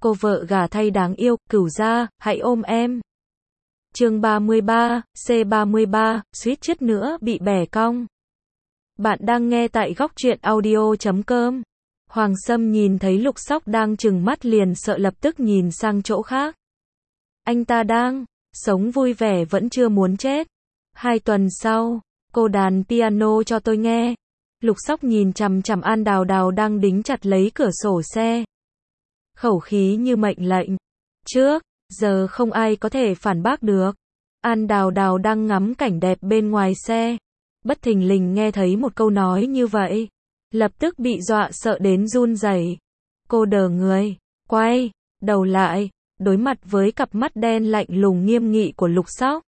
cô vợ gả thay đáng yêu, Cửu gia, hãy ôm em. Chương 33, C33, suýt chút nữa bị bẻ cong. Bạn đang nghe tại góc truyện audio.com. Hoàng Sâm nhìn thấy Lục Sóc đang trừng mắt liền sợ lập tức nhìn sang chỗ khác. Anh ta đang sống vui vẻ vẫn chưa muốn chết. 2 tuần sau, cô đàn piano cho tôi nghe. Lục Sóc nhìn chằm chằm An Đào Đào đang đính chặt lấy cửa sổ xe. Khẩu khí như mệnh lệnh. Trước giờ không ai có thể phản bác được. An Đào Đào đang ngắm cảnh đẹp bên ngoài xe. Bất thình lình nghe thấy một câu nói như vậy. Lập tức bị dọa sợ đến run rẩy. Cô đờ người, quay đầu lại, đối mặt với cặp mắt đen lạnh lùng nghiêm nghị của Lục Sóc.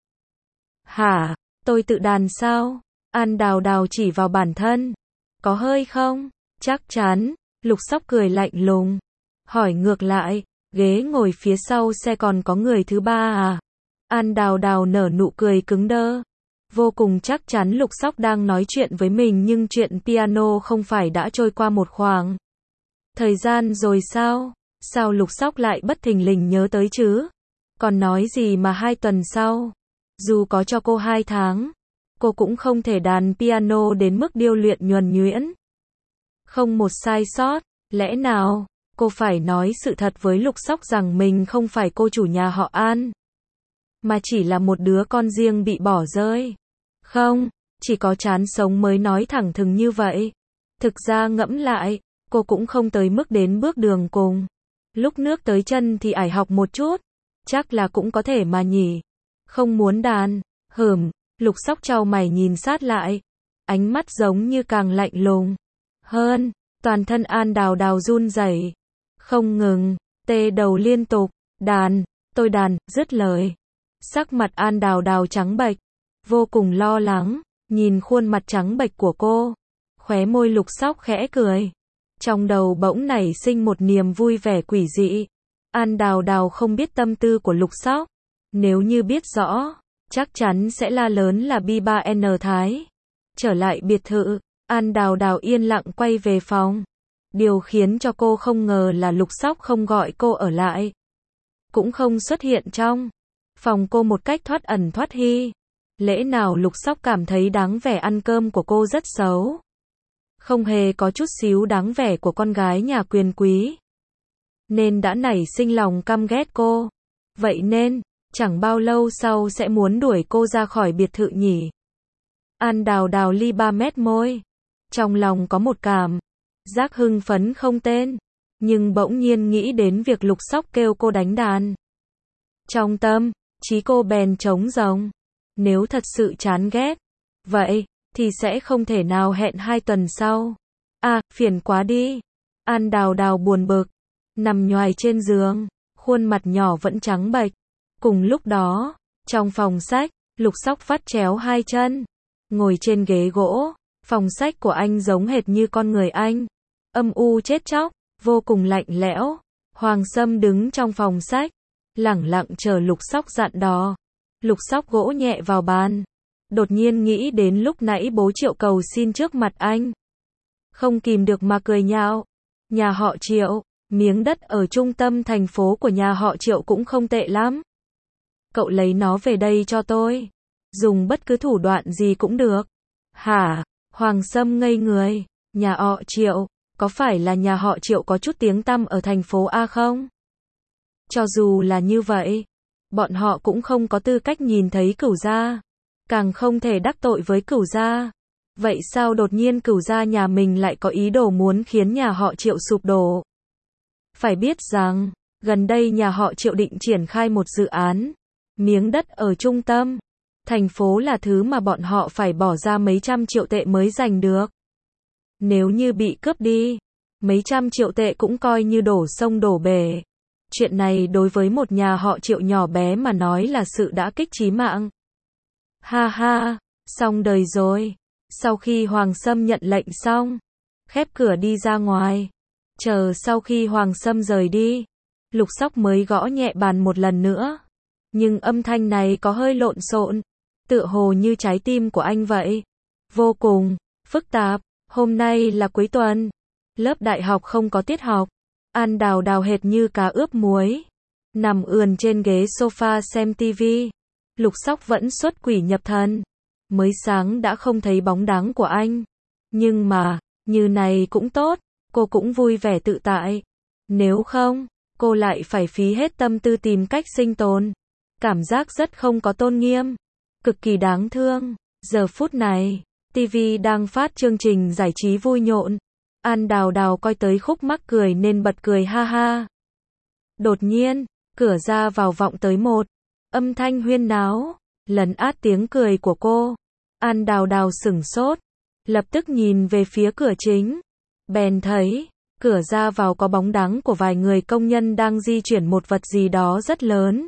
Hả, tôi tự đàn sao? An Đào Đào chỉ vào bản thân. Có hơi không? Chắc chắn. Lục Sóc cười lạnh lùng. Hỏi ngược lại, ghế ngồi phía sau xe còn có người thứ ba à? An Đào Đào nở nụ cười cứng đơ. Vô cùng chắc chắn Lục Sóc đang nói chuyện với mình nhưng chuyện piano không phải đã trôi qua một khoảng thời gian rồi sao? Sao Lục Sóc lại bất thình lình nhớ tới chứ? Còn nói gì mà 2 tuần sau? Dù có cho cô 2 tháng, cô cũng không thể đàn piano đến mức điêu luyện nhuần nhuyễn. Không một sai sót, lẽ nào cô phải nói sự thật với Lục Sóc rằng mình không phải cô chủ nhà họ An, mà chỉ là một đứa con riêng bị bỏ rơi? Không, chỉ có chán sống mới nói thẳng thừng như vậy. Thực ra ngẫm lại, cô cũng không tới mức đến bước đường cùng. Lúc nước tới chân thì ải học một chút, chắc là cũng có thể mà nhỉ. Không muốn đàn, Lục Sóc chau mày nhìn sát lại. Ánh mắt giống như càng lạnh lùng hơn, toàn thân An Đào Đào run rẩy, không ngừng, tê đầu liên tục, tôi đàn, dứt lời. Sắc mặt An Đào Đào trắng bệch, vô cùng lo lắng, nhìn khuôn mặt trắng bệch của cô. Khóe môi Lục Sóc khẽ cười. Trong đầu bỗng nảy sinh một niềm vui vẻ quỷ dị. An Đào Đào không biết tâm tư của Lục Sóc. Nếu như biết rõ, chắc chắn sẽ la lớn là B3N Thái. Trở lại biệt thự, An Đào Đào yên lặng quay về phòng. Điều khiến cho cô không ngờ là Lục Sóc không gọi cô ở lại, cũng không xuất hiện trong phòng cô một cách thoát ẩn thoát hi. Lẽ nào Lục Sóc cảm thấy dáng vẻ ăn cơm của cô rất xấu? Không hề có chút xíu dáng vẻ của con gái nhà quyền quý, nên đã nảy sinh lòng căm ghét cô. Vậy nên, chẳng bao lâu sau sẽ muốn đuổi cô ra khỏi biệt thự nhỉ? An Đào Đào li 3 mét môi. Trong lòng có một cảm giác hưng phấn không tên, nhưng bỗng nhiên nghĩ đến việc Lục Sóc kêu cô đánh đàn. Trong tâm trí cô bèn trống rỗng. Nếu thật sự chán ghét vậy thì sẽ không thể nào hẹn 2 tuần sau. Phiền quá đi. An Đào Đào buồn bực, nằm nhoài trên giường, khuôn mặt nhỏ vẫn trắng bệch. Cùng lúc đó, trong phòng sách, Lục Sóc vắt chéo 2 chân, ngồi trên ghế gỗ. Phòng sách của anh giống hệt như con người anh, âm u chết chóc, vô cùng lạnh lẽo. Hoàng Sâm đứng trong phòng sách, lẳng lặng chờ Lục Sóc dặn dò. Lục Sóc gỗ nhẹ vào bàn, đột nhiên nghĩ đến lúc nãy bố Triệu cầu xin trước mặt anh, không kìm được mà cười nhạo. Nhà họ Triệu, miếng đất ở trung tâm thành phố của nhà họ Triệu cũng không tệ lắm. Cậu lấy nó về đây cho tôi, dùng bất cứ thủ đoạn gì cũng được. Hả? Hoàng Sâm ngây người. Nhà họ Triệu, có phải là nhà họ Triệu có chút tiếng tăm ở thành phố A không? Cho dù là như vậy, bọn họ cũng không có tư cách nhìn thấy Cửu gia, càng không thể đắc tội với Cửu gia. Vậy sao đột nhiên Cửu gia nhà mình lại có ý đồ muốn khiến nhà họ Triệu sụp đổ? Phải biết rằng, gần đây nhà họ Triệu định triển khai một dự án, miếng đất ở trung tâm thành phố là thứ mà bọn họ phải bỏ ra mấy trăm triệu tệ mới giành được. Nếu như bị cướp đi, mấy trăm triệu tệ cũng coi như đổ sông đổ bể. Chuyện này đối với một nhà họ Triệu nhỏ bé mà nói là sự đả kích chí mạng. Ha ha, xong đời rồi. Sau khi Hoàng Sâm nhận lệnh xong, khép cửa đi ra ngoài. Chờ sau khi Hoàng Sâm rời đi, Lục Sóc mới gõ nhẹ bàn một lần nữa. Nhưng âm thanh này có hơi lộn xộn, tựa hồ như trái tim của anh vậy. Vô cùng phức tạp. Hôm nay là cuối tuần, lớp đại học không có tiết học, An Đào Đào hệt như cá ướp muối, nằm ườn trên ghế sofa xem tivi. Lục Sóc vẫn xuất quỷ nhập thần. Mới sáng đã không thấy bóng dáng của anh. Nhưng mà, như này cũng tốt, cô cũng vui vẻ tự tại. Nếu không, cô lại phải phí hết tâm tư tìm cách sinh tồn. Cảm giác rất không có tôn nghiêm, cực kỳ đáng thương. Giờ phút này, TV đang phát chương trình giải trí vui nhộn. An Đào Đào coi tới khúc mắc cười nên bật cười ha ha. Đột nhiên, cửa ra vào vọng tới một âm thanh huyên náo, lấn át tiếng cười của cô. An Đào Đào sửng sốt, lập tức nhìn về phía cửa chính. Bèn thấy, cửa ra vào có bóng dáng của vài người công nhân đang di chuyển một vật gì đó rất lớn.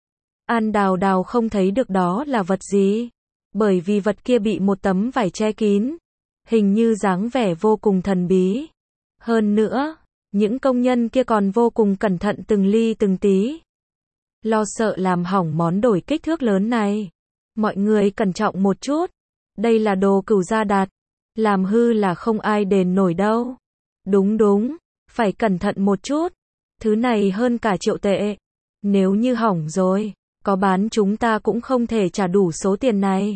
An Đào Đào không thấy được đó là vật gì, bởi vì vật kia bị một tấm vải che kín, hình như dáng vẻ vô cùng thần bí. Hơn nữa, những công nhân kia còn vô cùng cẩn thận từng ly từng tí, lo sợ làm hỏng món đồ kích thước lớn này. Mọi người cẩn trọng một chút, đây là đồ Cửu gia đặt, làm hư là không ai đền nổi đâu. Đúng đúng, phải cẩn thận một chút, thứ này hơn cả triệu tệ. Nếu như hỏng rồi, có bán chúng ta cũng không thể trả đủ số tiền này.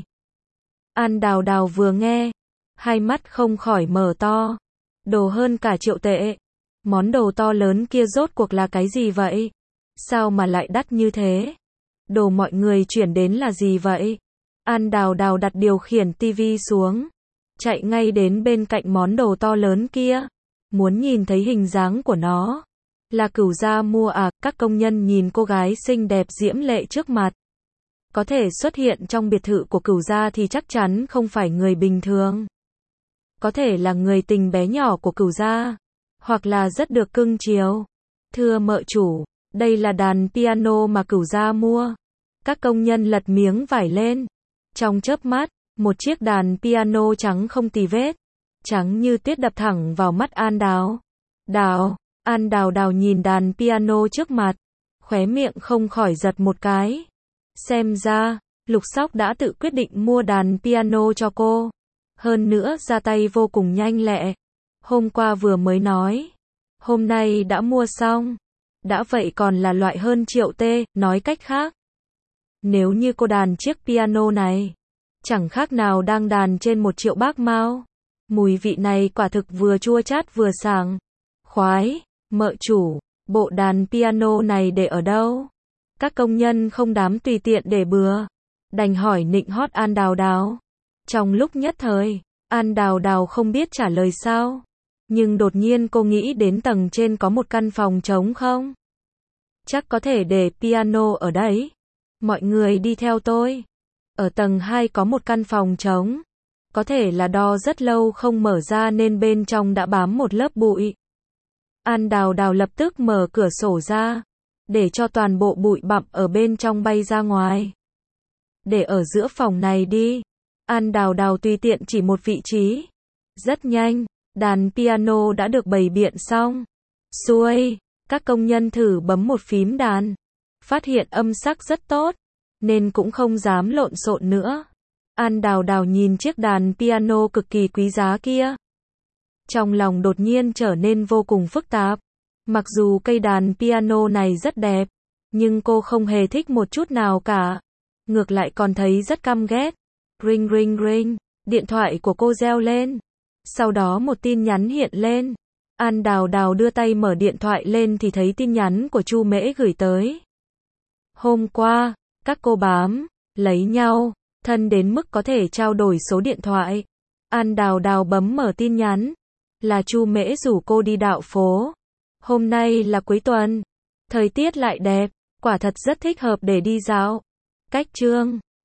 An Đào Đào vừa nghe, hai mắt không khỏi mở to. Đồ hơn cả triệu tệ, món đồ to lớn kia rốt cuộc là cái gì vậy? Sao mà lại đắt như thế? Đồ mọi người chuyển đến là gì vậy? An Đào Đào đặt điều khiển tivi xuống, chạy ngay đến bên cạnh món đồ to lớn kia, muốn nhìn thấy hình dáng của nó. Là Cửu gia mua à? Các công nhân nhìn cô gái xinh đẹp diễm lệ trước mặt. Có thể xuất hiện trong biệt thự của Cửu gia thì chắc chắn không phải người bình thường. Có thể là người tình bé nhỏ của Cửu gia, hoặc là rất được cưng chiều. Thưa mợ chủ, đây là đàn piano mà Cửu gia mua. Các công nhân lật miếng vải lên. Trong chớp mắt, một chiếc đàn piano trắng không tì vết, trắng như tuyết đập thẳng vào mắt An Đào Đào. An Đào Đào nhìn đàn piano trước mặt, khóe miệng không khỏi giật một cái. Xem ra, Lục Sóc đã tự quyết định mua đàn piano cho cô. Hơn nữa ra tay vô cùng nhanh lẹ. Hôm qua vừa mới nói, hôm nay đã mua xong. Đã vậy còn là loại hơn triệu tê, nói cách khác. Nếu như cô đàn chiếc piano này, chẳng khác nào đang đàn trên 1 triệu bác mao. Mùi vị này quả thực vừa chua chát vừa sảng khoái. Mợ chủ, bộ đàn piano này để ở đâu? Các công nhân không dám tùy tiện để bừa, đành hỏi nịnh hót An Đào Đào. Trong lúc nhất thời, An Đào Đào không biết trả lời sao. Nhưng đột nhiên cô nghĩ đến tầng trên có một căn phòng trống không? Chắc có thể để piano ở đấy. Mọi người đi theo tôi. Ở tầng 2 có một căn phòng trống. Có thể là đo rất lâu không mở ra nên bên trong đã bám một lớp bụi. An Đào Đào lập tức mở cửa sổ ra, để cho toàn bộ bụi bặm ở bên trong bay ra ngoài. Để ở giữa phòng này đi. An Đào Đào tùy tiện chỉ một vị trí. Rất nhanh, đàn piano đã được bày biện xong. Xuôi, các công nhân thử bấm một phím đàn. Phát hiện âm sắc rất tốt, nên cũng không dám lộn xộn nữa. An Đào Đào nhìn chiếc đàn piano cực kỳ quý giá kia. Trong lòng đột nhiên trở nên vô cùng phức tạp. Mặc dù cây đàn piano này rất đẹp, nhưng cô không hề thích một chút nào cả. Ngược lại còn thấy rất căm ghét. Ring ring ring, điện thoại của cô reo lên. Sau đó một tin nhắn hiện lên. An Đào Đào đưa tay mở điện thoại lên thì thấy tin nhắn của Chu Mễ gửi tới. Hôm qua, các cô bám lấy nhau, thân đến mức có thể trao đổi số điện thoại. An Đào Đào bấm mở tin nhắn. Là Chu Mễ rủ cô đi dạo phố. Hôm nay là cuối tuần, thời tiết lại đẹp, quả thật rất thích hợp để đi dạo. Cách chương